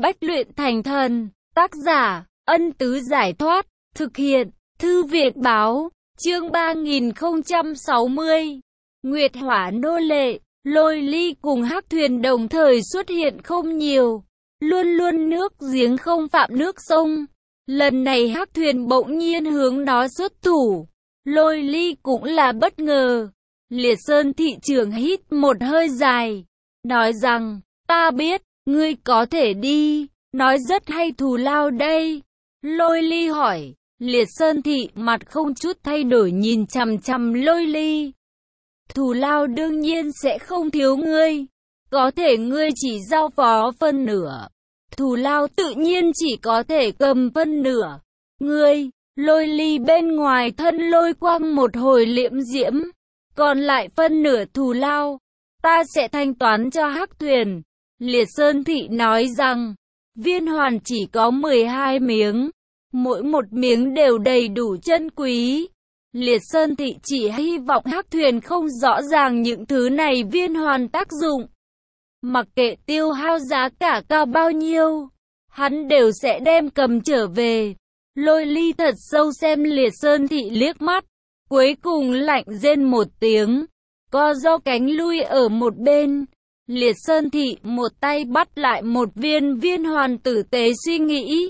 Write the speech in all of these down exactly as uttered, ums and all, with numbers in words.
Bách luyện thành thần. Tác giả, Ân Tứ Giải Thoát. Thực hiện, Thư viện Báo. Chương ba nghìn không trăm sáu mươi. Nguyệt Hỏa nô lệ. Lôi Ly cùng Hắc Thuyền đồng thời xuất hiện không nhiều. Luôn luôn nước giếng không phạm nước sông. Lần này Hắc Thuyền bỗng nhiên hướng nó xuất thủ. Lôi Ly cũng là bất ngờ. Liệt Sơn thị trưởng hít một hơi dài, nói rằng, ta biết, ngươi có thể đi, nói rất hay thù lao đây. Lôi Ly hỏi, Liệt Sơn thị mặt không chút thay đổi nhìn chằm chằm Lôi Ly. Thù lao đương nhiên sẽ không thiếu ngươi, có thể ngươi chỉ giao phó phân nửa. Thù lao tự nhiên chỉ có thể cầm phân nửa. Ngươi, Lôi Ly bên ngoài thân lôi quang một hồi liễm diễm. Còn lại phân nửa thù lao, ta sẽ thanh toán cho Hắc Thuyền. Liệt Sơn thị nói rằng, viên hoàn chỉ có mười hai miếng, mỗi một miếng đều đầy đủ chân quý. Liệt Sơn thị chỉ hy vọng Hắc Thuyền không rõ ràng những thứ này viên hoàn tác dụng. Mặc kệ tiêu hao giá cả cao bao nhiêu, hắn đều sẽ đem cầm trở về. Lôi Ly thật sâu xem Liệt Sơn thị liếc mắt, cuối cùng lạnh rên một tiếng, co do cánh lui ở một bên. Liệt Sơn thị một tay bắt lại một viên viên hoàn, tử tế suy nghĩ.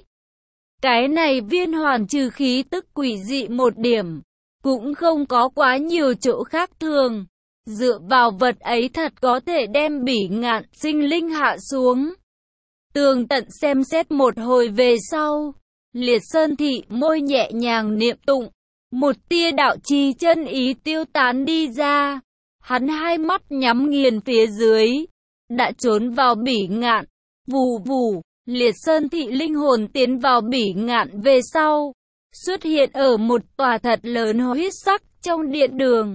Cái này viên hoàn trừ khí tức quỷ dị một điểm, cũng không có quá nhiều chỗ khác thường. Dựa vào vật ấy thật có thể đem Bỉ Ngạn sinh linh hạ xuống. Tường tận xem xét một hồi về sau, Liệt Sơn thị môi nhẹ nhàng niệm tụng, một tia đạo chi chân ý tiêu tán đi ra. Hắn hai mắt nhắm nghiền phía dưới, đã trốn vào Bỉ Ngạn. Vù vù, Liệt Sơn thị linh hồn tiến vào Bỉ Ngạn về sau, xuất hiện ở một tòa thật lớn huyết sắc trong điện đường.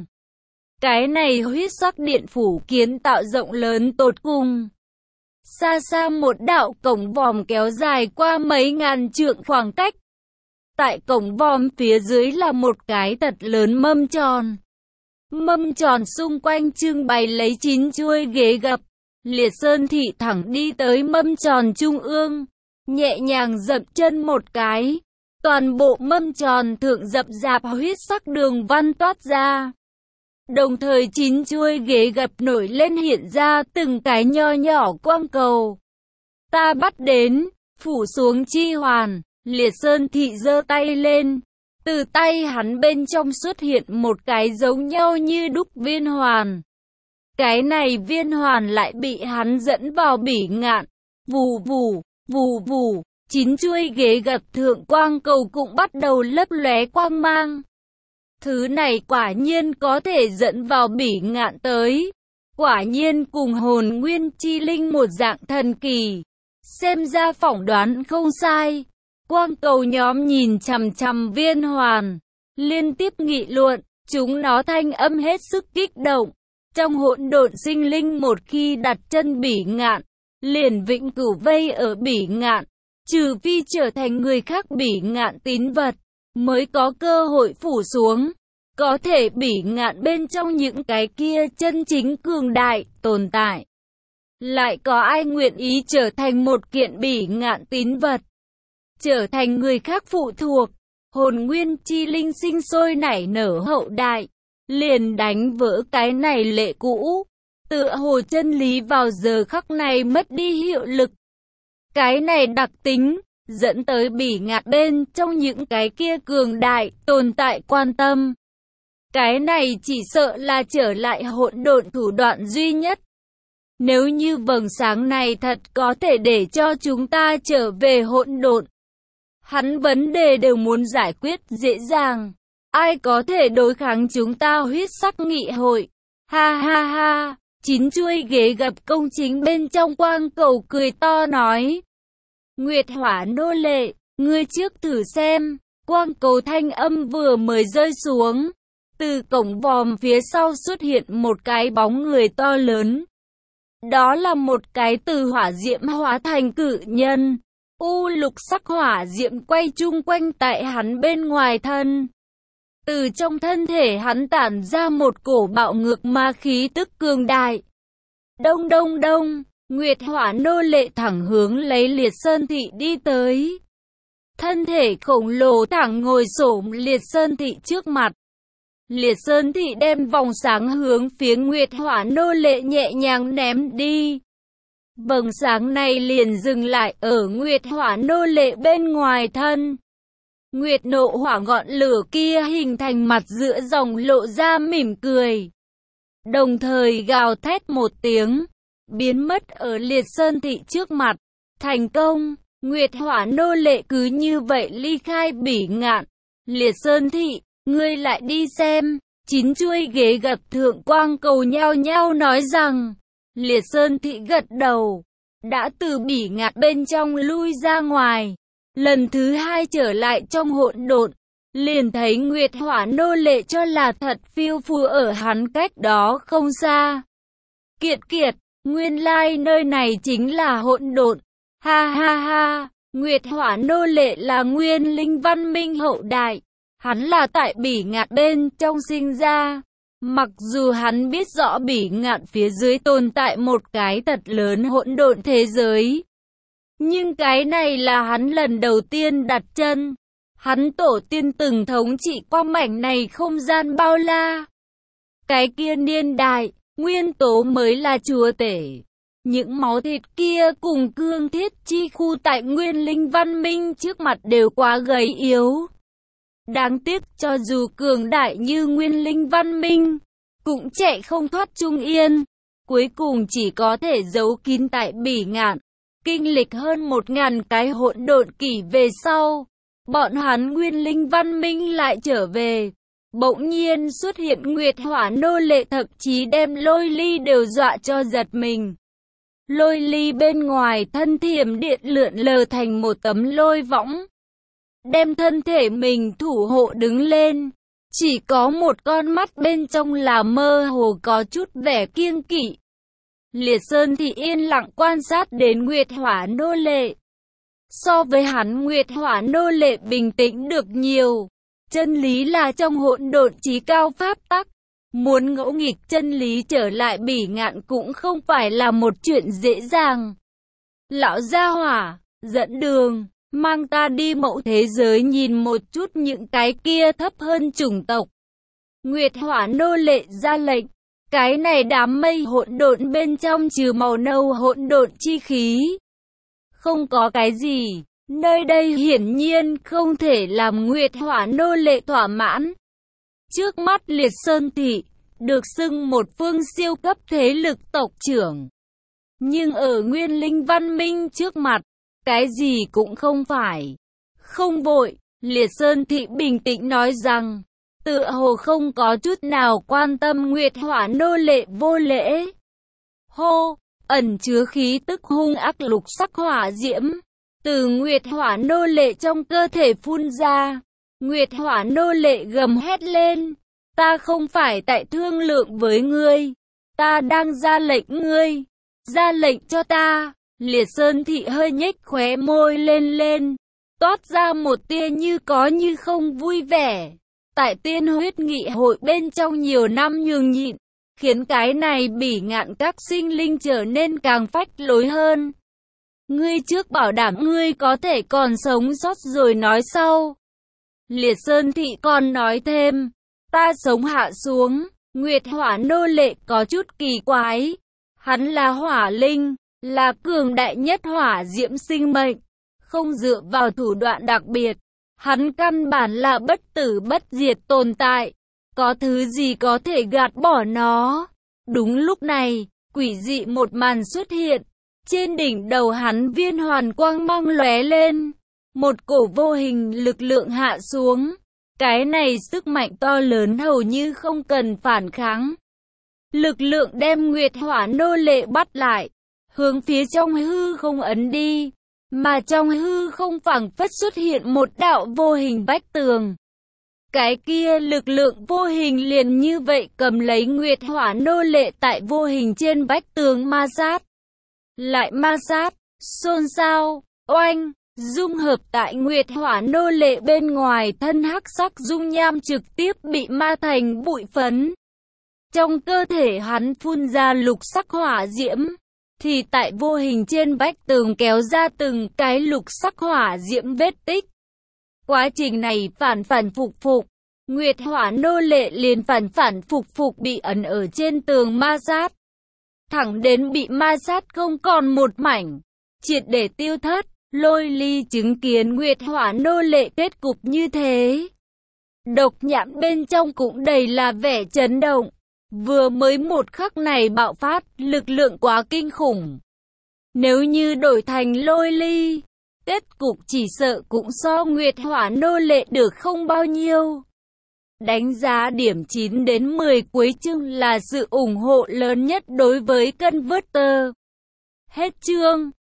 Cái này huyết sắc điện phủ kiến tạo rộng lớn tột cùng. Xa xa một đạo cổng vòm kéo dài qua mấy ngàn trượng khoảng cách. Tại cổng vòm phía dưới là một cái thật lớn mâm tròn. Mâm tròn xung quanh trưng bày lấy chín chuôi ghế gập. Liệt Sơn thị thẳng đi tới mâm tròn trung ương, nhẹ nhàng dậm chân một cái. Toàn bộ mâm tròn thượng rậm rạp huyết sắc đường văn toát ra. Đồng thời chín chuôi ghế gập nổi lên hiện ra từng cái nho nhỏ quang cầu. Ta bắt đến, phủ xuống chi hoàn. Liệt Sơn thị giơ tay lên, từ tay hắn bên trong xuất hiện một cái giống nhau như đúc viên hoàn. Cái này viên hoàn lại bị hắn dẫn vào Bỉ Ngạn. Vù vù, vù vù, chín chuôi ghế gập thượng quang cầu cũng bắt đầu lấp lóe quang mang. Thứ này quả nhiên có thể dẫn vào Bỉ Ngạn tới. Quả nhiên cùng hồn nguyên chi linh một dạng thần kỳ. Xem ra phỏng đoán không sai. Quang cầu nhóm nhìn chằm chằm viên hoàn, liên tiếp nghị luận, chúng nó thanh âm hết sức kích động. Trong hỗn độn sinh linh một khi đặt chân Bỉ Ngạn, liền vĩnh cửu vây ở Bỉ Ngạn, trừ phi trở thành người khác Bỉ Ngạn tín vật, mới có cơ hội phủ xuống. Có thể Bỉ Ngạn bên trong những cái kia chân chính cường đại tồn tại, lại có ai nguyện ý trở thành một kiện Bỉ Ngạn tín vật, trở thành người khác phụ thuộc. Hồn nguyên chi linh sinh sôi nảy nở hậu đại, liền đánh vỡ cái này lệ cũ. Tựa hồ chân lý vào giờ khắc này mất đi hiệu lực. Cái này đặc tính dẫn tới Bỉ Ngạn bên trong những cái kia cường đại tồn tại quan tâm. Cái này chỉ sợ là trở lại hỗn độn thủ đoạn duy nhất. Nếu như vầng sáng này thật có thể để cho chúng ta trở về hỗn độn, hắn vấn đề đều muốn giải quyết dễ dàng. Ai có thể đối kháng chúng ta huyết sắc nghị hội? Ha ha ha, chín chuôi ghế gập công chính bên trong quang cầu cười to nói. Nguyệt Hỏa nô lệ, ngươi trước thử xem. Quang cầu thanh âm vừa mới rơi xuống, từ cổng vòm phía sau xuất hiện một cái bóng người to lớn. Đó là một cái từ hỏa diễm hóa thành cự nhân. U lục sắc hỏa diễm quay chung quanh tại hắn bên ngoài thân. Từ trong thân thể hắn tản ra một cổ bạo ngược ma khí tức cường đại. Đông đông đông, Nguyệt Hỏa nô lệ thẳng hướng lấy Liệt Sơn Thị đi tới. Thân thể khổng lồ thẳng ngồi xổm Liệt Sơn Thị trước mặt. Liệt Sơn Thị đem vòng sáng hướng phía Nguyệt Hỏa nô lệ nhẹ nhàng ném đi. Vầng sáng này liền dừng lại ở Nguyệt Hỏa nô lệ bên ngoài thân. Nguyệt nộ hỏa ngọn lửa kia hình thành mặt giữa dòng lộ ra mỉm cười. Đồng thời gào thét một tiếng, biến mất ở Liệt Sơn Thị trước mặt. Thành công, Nguyệt Hỏa nô lệ cứ như vậy ly khai Bỉ Ngạn. Liệt Sơn Thị, ngươi lại đi xem. Chín chuôi ghế gặp thượng quang cầu nhao nhao nói rằng. Liệt Sơn Thị gật đầu, đã từ Bỉ Ngạn bên trong lui ra ngoài. Lần thứ hai trở lại trong hỗn độn, liền thấy Nguyệt Hỏa nô lệ cho là thật phiêu phù ở hắn cách đó không xa. Kiệt kiệt, nguyên lai nơi này chính là hỗn độn. Ha ha ha, Nguyệt Hỏa nô lệ là nguyên linh văn minh hậu đại. Hắn là tại Bỉ Ngạn bên trong sinh ra. Mặc dù hắn biết rõ Bỉ Ngạn phía dưới tồn tại một cái thật lớn hỗn độn thế giới. Nhưng cái này là hắn lần đầu tiên đặt chân. Hắn tổ tiên từng thống trị qua mảnh này không gian bao la. Cái kia niên đại, nguyên tố mới là chúa tể. Những máu thịt kia cùng cương thiết chi khu tại nguyên linh văn minh trước mặt đều quá gầy yếu. Đáng tiếc cho dù cường đại như nguyên linh văn minh, cũng chạy không thoát Trung Yên. Cuối cùng chỉ có thể giấu kín tại Bỉ Ngạn. Kinh lịch hơn một ngàn cái hỗn độn kỷ về sau, bọn hắn nguyên linh văn minh lại trở về. Bỗng nhiên xuất hiện Nguyệt Hỏa nô lệ, thậm chí đem Lôi Ly đều dọa cho giật mình. Lôi Ly bên ngoài thân thiểm điện lượn lờ thành một tấm lôi võng, đem thân thể mình thủ hộ đứng lên. Chỉ có một con mắt bên trong là mơ hồ có chút vẻ kiêng kỵ. Liệt Sơn Thị yên lặng quan sát đến Nguyệt Hỏa nô lệ. So với hắn, Nguyệt Hỏa nô lệ bình tĩnh được nhiều. Chân lý là trong hỗn độn chí cao pháp tắc. Muốn ngẫu nghịch chân lý trở lại Bỉ Ngạn cũng không phải là một chuyện dễ dàng. Lão gia hỏa, dẫn đường, mang ta đi mẫu thế giới nhìn một chút những cái kia thấp hơn chủng tộc. Nguyệt Hỏa nô lệ ra lệnh. Cái này đám mây hỗn độn bên trong trừ màu nâu hỗn độn chi khí, không có cái gì. Nơi đây hiển nhiên không thể làm Nguyệt Hỏa nô lệ thỏa mãn. Trước mắt Liệt Sơn Thị, được xưng một phương siêu cấp thế lực tộc trưởng. Nhưng ở nguyên linh văn minh trước mặt, cái gì cũng không phải. Không vội, Liệt Sơn Thị bình tĩnh nói rằng, tựa hồ không có chút nào quan tâm Nguyệt Hỏa nô lệ vô lễ. Hô, ẩn chứa khí tức hung ác lục sắc hỏa diễm, từ Nguyệt Hỏa nô lệ trong cơ thể phun ra. Nguyệt Hỏa nô lệ gầm hét lên, ta không phải tại thương lượng với ngươi, ta đang ra lệnh ngươi, ra lệnh cho ta. Liệt Sơn Thị hơi nhếch khóe môi lên lên, toát ra một tia như có như không vui vẻ. Tại tiên huyết nghị hội bên trong nhiều năm nhường nhịn, khiến cái này Bỉ Ngạn các sinh linh trở nên càng phách lối hơn. Ngươi trước bảo đảm ngươi có thể còn sống sót rồi nói sau. Liệt Sơn Thị còn nói thêm, ta sống hạ xuống. Nguyệt Hỏa nô lệ có chút kỳ quái. Hắn là hỏa linh, là cường đại nhất hỏa diễm sinh mệnh, không dựa vào thủ đoạn đặc biệt. Hắn căn bản là bất tử bất diệt tồn tại. Có thứ gì có thể gạt bỏ nó? Đúng lúc này, quỷ dị một màn xuất hiện. Trên đỉnh đầu hắn viên hoàn quang mang lóe lên. Một cổ vô hình lực lượng hạ xuống. Cái này sức mạnh to lớn hầu như không cần phản kháng. Lực lượng đem Nguyệt Hỏa nô lệ bắt lại, hướng phía trong hư không ấn đi. Mà trong hư không phảng phất xuất hiện một đạo vô hình vách tường. Cái kia lực lượng vô hình liền như vậy cầm lấy Nguyệt Hỏa nô lệ tại vô hình trên vách tường ma sát. Lại ma sát, xôn xao, oanh, dung hợp tại Nguyệt Hỏa nô lệ bên ngoài thân hắc sắc dung nham trực tiếp bị ma thành bụi phấn. Trong cơ thể hắn phun ra lục sắc hỏa diễm. thì tại vô hình trên vách tường kéo ra từng cái lục sắc hỏa diễm vết tích. Quá trình này phản phản phục phục, Nguyệt Hỏa nô lệ liền phản phản phục phục bị ấn ở trên tường ma sát, thẳng đến bị ma sát không còn một mảnh, triệt để tiêu thất. Lôi Ly chứng kiến Nguyệt Hỏa nô lệ kết cục như thế, độc nhãn bên trong cũng đầy là vẻ chấn động. Vừa mới một khắc này bạo phát, lực lượng quá kinh khủng. Nếu như đổi thành Lôi Ly, kết cục chỉ sợ cũng so Nguyệt Hỏa nô lệ được không bao nhiêu. Đánh giá điểm chín đến mười cuối chương là sự ủng hộ lớn nhất đối với Converter. Hết chương.